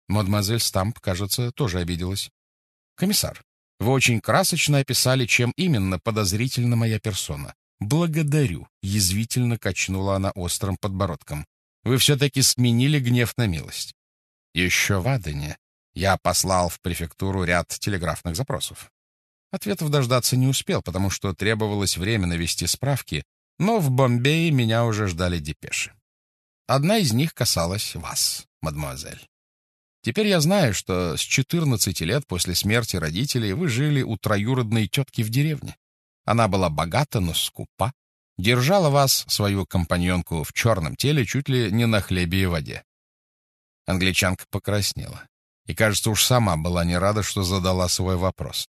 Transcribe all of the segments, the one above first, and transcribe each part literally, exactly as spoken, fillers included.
Мадемуазель Стамп, кажется, тоже обиделась. «Комиссар, вы очень красочно описали, чем именно подозрительна моя персона. Благодарю», — язвительно качнула она острым подбородком. «Вы все-таки сменили гнев на милость. Еще в Адене я послал в префектуру ряд телеграфных запросов. Ответов дождаться не успел, потому что требовалось время навести справки, но в Бомбее меня уже ждали депеши. Одна из них касалась вас, мадемуазель. Теперь я знаю, что с четырнадцати лет после смерти родителей вы жили у троюродной тетки в деревне. Она была богата, но скупа, держала вас, свою компаньонку, в черном теле чуть ли не на хлебе и воде». Англичанка покраснела и, кажется, уж сама была не рада, что задала свой вопрос.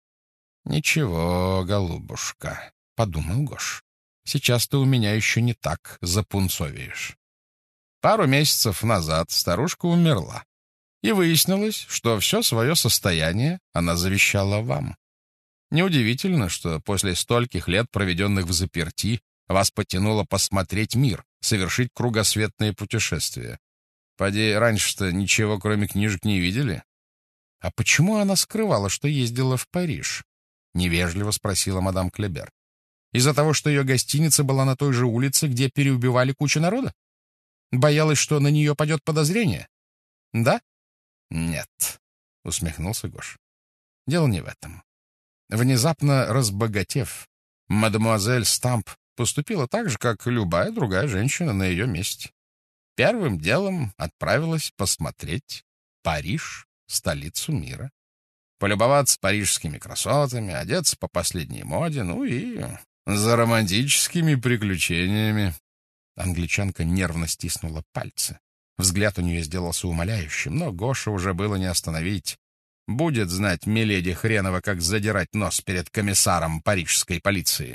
«Ничего, голубушка», — подумал Гош, — «сейчас ты у меня еще не так запунцовеешь. Пару месяцев назад старушка умерла, и выяснилось, что все свое состояние она завещала вам. Неудивительно, что после стольких лет, проведенных в заперти, вас потянуло посмотреть мир, совершить кругосветное путешествие. Поди, раньше-то ничего, кроме книжек, не видели?» «А почему она скрывала, что ездила в Париж?» — невежливо спросила мадам Клебер. «Из-за того, что ее гостиница была на той же улице, где переубивали кучу народа? Боялась, что на нее падет подозрение? Да?» «Нет», — усмехнулся Гош. «Дело не в этом. Внезапно разбогатев, мадемуазель Стамп поступила так же, как любая другая женщина на ее месте. Первым делом отправилась посмотреть Париж, столицу мира, полюбоваться парижскими красотами, одеться по последней моде, ну и за романтическими приключениями». Англичанка нервно стиснула пальцы. Взгляд у нее сделался умоляющим, но Гоша уже было не остановить. Будет знать миледи хренова, как задирать нос перед комиссаром парижской полиции.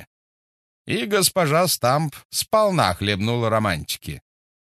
И госпожа Стамп сполна хлебнула романтики.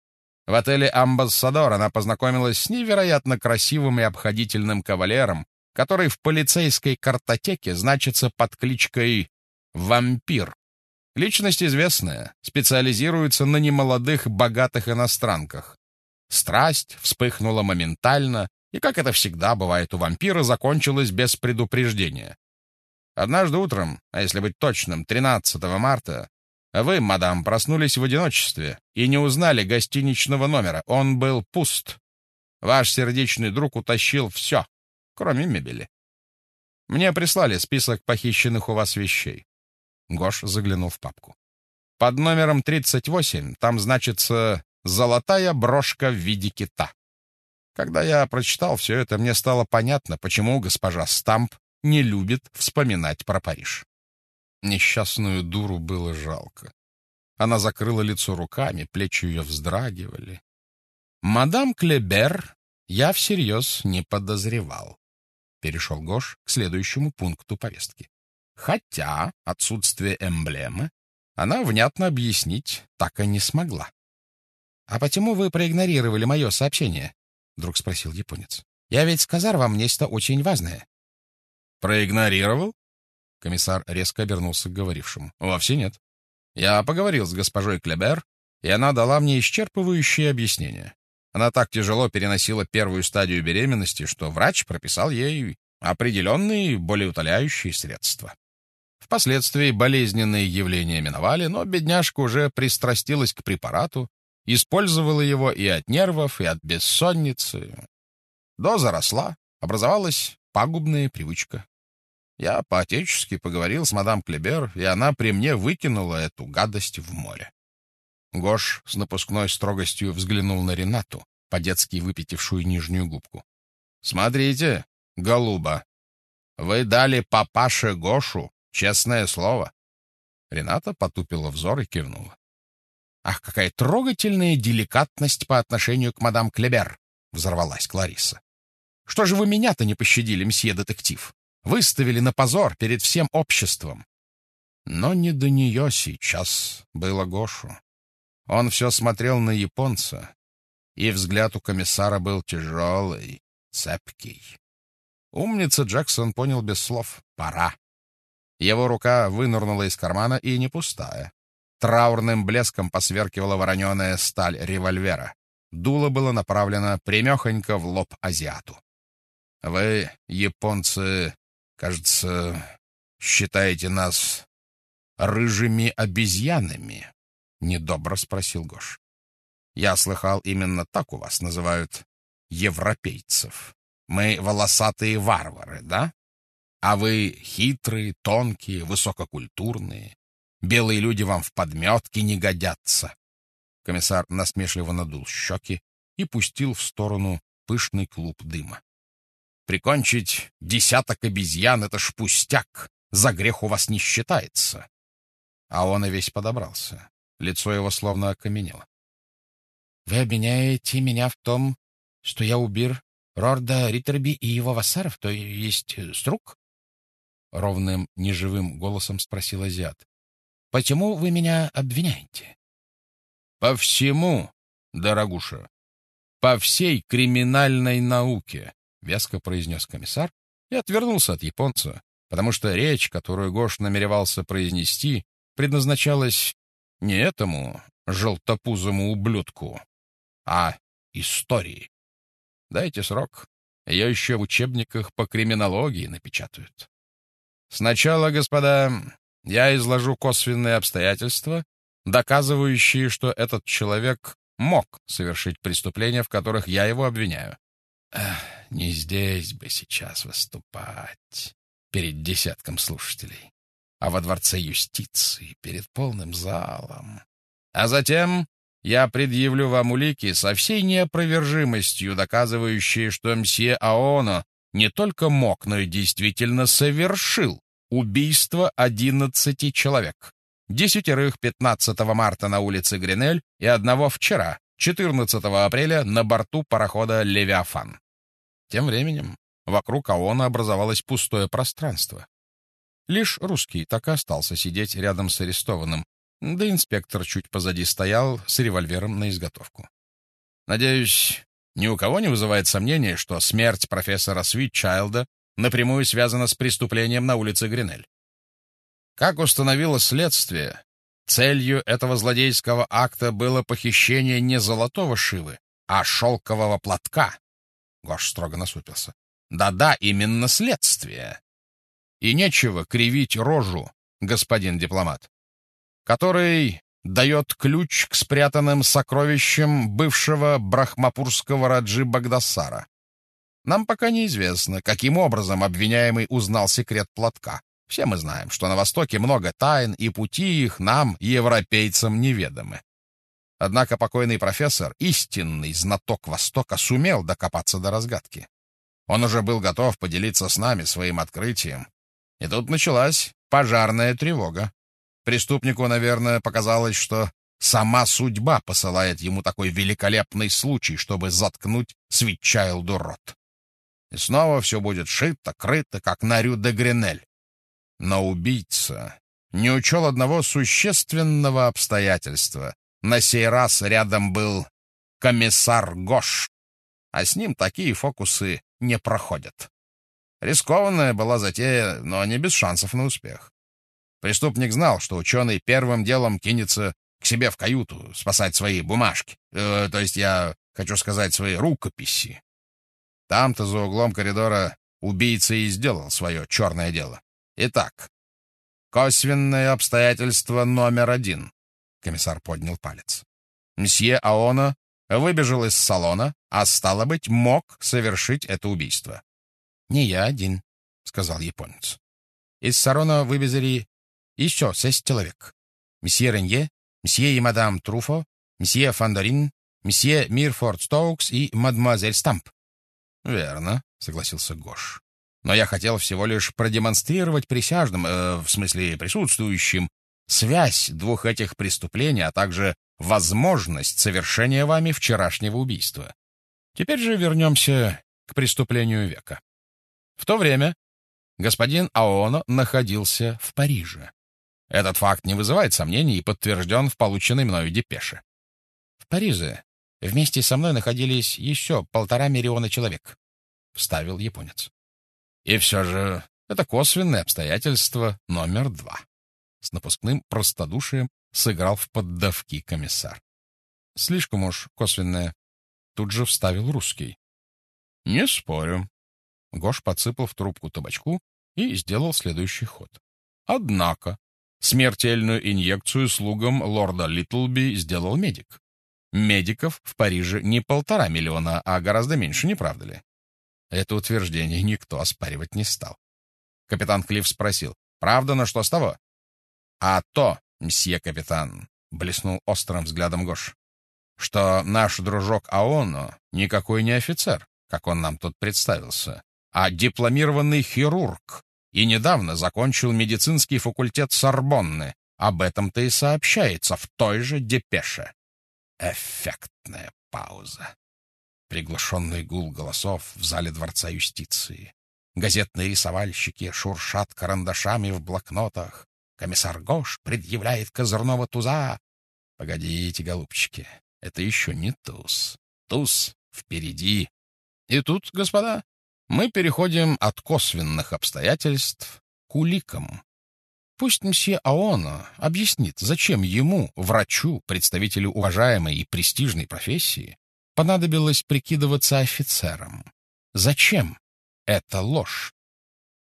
В отеле «Амбассадор» она познакомилась с невероятно красивым и обходительным кавалером, который в полицейской картотеке значится под кличкой «Вампир». Личность известная, специализируется на немолодых богатых иностранках. Страсть вспыхнула моментально, и, как это всегда бывает у вампира, закончилась без предупреждения. Однажды утром, а если быть точным, тринадцатого марта, вы, мадам, проснулись в одиночестве и не узнали гостиничного номера. Он был пуст. Ваш сердечный друг утащил все, кроме мебели. Мне прислали список похищенных у вас вещей. Гош заглянул в папку. Под номером тридцать восемь там значится «Золотая брошка в виде кита». Когда я прочитал все это, мне стало понятно, почему госпожа Стамп не любит вспоминать про Париж. Несчастную дуру было жалко. Она закрыла лицо руками, плечи ее вздрагивали. «Мадам Клебер я всерьез не подозревал», — перешел Гош к следующему пункту повестки. Хотя отсутствие эмблемы она внятно объяснить так и не смогла. «А почему вы проигнорировали мое сообщение?» — вдруг спросил японец. «Я ведь сказал вам нечто очень важное». «Проигнорировал?» Комиссар резко обернулся к говорившему. «Вовсе нет. Я поговорил с госпожой Клебер, и она дала мне исчерпывающее объяснение. Она так тяжело переносила первую стадию беременности, что врач прописал ей определенные болеутоляющие средства. Впоследствии болезненные явления миновали, но бедняжка уже пристрастилась к препарату, использовала его и от нервов, и от бессонницы. Доза росла, образовалась пагубная привычка. Я по-отечески поговорил с мадам Клебер, и она при мне выкинула эту гадость в море». Гош с напускной строгостью взглянул на Ренату, по-детски выпятившую нижнюю губку. «Смотрите, голуба, вы дали папаше Гошу честное слово». Рената потупила взор и кивнула. «Ах, какая трогательная деликатность по отношению к мадам Клебер!» — взорвалась Кларисса. «Что же вы меня-то не пощадили, мсье детектив? Выставили на позор перед всем обществом». Но не до нее сейчас было Гошу. Он все смотрел на японца, и взгляд у комиссара был тяжелый, цепкий. Умница Джексон понял без слов. Пора. Его рука вынырнула из кармана, и не пустая. Траурным блеском посверкивала вороненая сталь револьвера. Дуло было направлено прямехонько в лоб азиату. Вы, японцы, кажется, считаете нас рыжими обезьянами? Недобро спросил Гош. Я слыхал, именно так у вас называют европейцев. Мы волосатые варвары, да? А вы хитрые, тонкие, высококультурные. Белые люди вам в подметке не годятся. Комиссар насмешливо надул щеки и пустил в сторону пышный клуб дыма. Прикончить десяток обезьян — это ж пустяк, за грех у вас не считается. А он и весь подобрался. Лицо его словно окаменело. — Вы обвиняете меня в том, что я убил Рорда Риттерби и его вассаров, то есть Струк? — ровным, неживым голосом спросил азиат. — Почему вы меня обвиняете? — По всему, дорогуша, по всей криминальной науке, — веско произнес комиссар и отвернулся от японца, потому что речь, которую Гош намеревался произнести, предназначалась не этому желтопузому ублюдку, а истории. Дайте срок, ее еще в учебниках по криминологии напечатают. Сначала, господа, я изложу косвенные обстоятельства, доказывающие, что этот человек мог совершить преступления, в которых я его обвиняю. Эх, не здесь бы сейчас выступать перед десятком слушателей, а во дворце юстиции перед полным залом. А затем я предъявлю вам улики со всей неопровержимостью, доказывающие, что мсье Аоно не только мог, но и действительно совершил убийство одиннадцати человек. Десятерых пятнадцатого марта на улице Гринель и одного вчера, четырнадцатого апреля, на борту парохода «Левиафан». Тем временем вокруг Аоно образовалось пустое пространство. Лишь русский так и остался сидеть рядом с арестованным, да инспектор чуть позади стоял с револьвером на изготовку. Надеюсь, ни у кого не вызывает сомнения, что смерть профессора Свитчайлда напрямую связана с преступлением на улице Гринель. Как установило следствие, целью этого злодейского акта было похищение не золотого шивы, а шелкового платка. Гош строго насупился. Да-да, именно следствие. И нечего кривить рожу, господин дипломат, который дает ключ к спрятанным сокровищам бывшего брахмапурского раджи Багдасара. Нам пока неизвестно, каким образом обвиняемый узнал секрет платка. Все мы знаем, что на Востоке много тайн, и пути их нам, европейцам, неведомы. Однако покойный профессор, истинный знаток Востока, сумел докопаться до разгадки. Он уже был готов поделиться с нами своим открытием. И тут началась пожарная тревога. Преступнику, наверное, показалось, что сама судьба посылает ему такой великолепный случай, чтобы заткнуть Свитчайлду рот. И снова все будет шито, крыто, как на Рю де Гринель. Но убийца не учел одного существенного обстоятельства. На сей раз рядом был комиссар Гош, а с ним такие фокусы не проходят. Рискованная была затея, но не без шансов на успех. Преступник знал, что ученый первым делом кинется к себе в каюту спасать свои бумажки, э, то есть я хочу сказать свои рукописи. Там-то за углом коридора убийца и сделал свое черное дело. Итак, косвенное обстоятельство номер один. Комиссар поднял палец. Мсье Аоно выбежал из салона, а, стало быть, мог совершить это убийство. — Не я один, — сказал японец. Из салона вывезли еще шесть человек. Мсье Ренье, мсье и мадам Труфо, мсье Фандорин, мсье Мирфорд Стоукс и мадемуазель Стамп. — Верно, — согласился Гош. Но я хотел всего лишь продемонстрировать присяжным, э, в смысле присутствующим, связь двух этих преступлений, а также возможность совершения вами вчерашнего убийства. Теперь же вернемся к преступлению века. В то время господин Аоно находился в Париже. Этот факт не вызывает сомнений и подтвержден в полученной мною депеше. В Париже вместе со мной находились еще полтора миллиона человек, — вставил японец. И все же это косвенное обстоятельство номер два. С напускным простодушием сыграл в поддавки комиссар. Слишком уж косвенное. Тут же вставил русский. Не спорю. Гош подсыпал в трубку табачку и сделал следующий ход. Однако смертельную инъекцию слугам лорда Литлби сделал медик. Медиков в Париже не полтора миллиона, а гораздо меньше, не правда ли? Это утверждение никто оспаривать не стал. Капитан Клифф спросил: «Правда, но что с того?» «А то, мсье капитан», — блеснул острым взглядом Гош, «что наш дружок Аоно никакой не офицер, как он нам тут представился, а дипломированный хирург, и недавно закончил медицинский факультет Сорбонны. Об этом-то и сообщается в той же депеше». Эффектная пауза. Приглушенный гул голосов в зале Дворца юстиции. Газетные рисовальщики шуршат карандашами в блокнотах. Комиссар Гош предъявляет козырного туза. Погодите, голубчики, это еще не туз. Туз впереди. И тут, господа, мы переходим от косвенных обстоятельств к уликам. Пусть мсье Аоно объяснит, зачем ему, врачу, представителю уважаемой и престижной профессии, понадобилось прикидываться офицером. Зачем? Это ложь.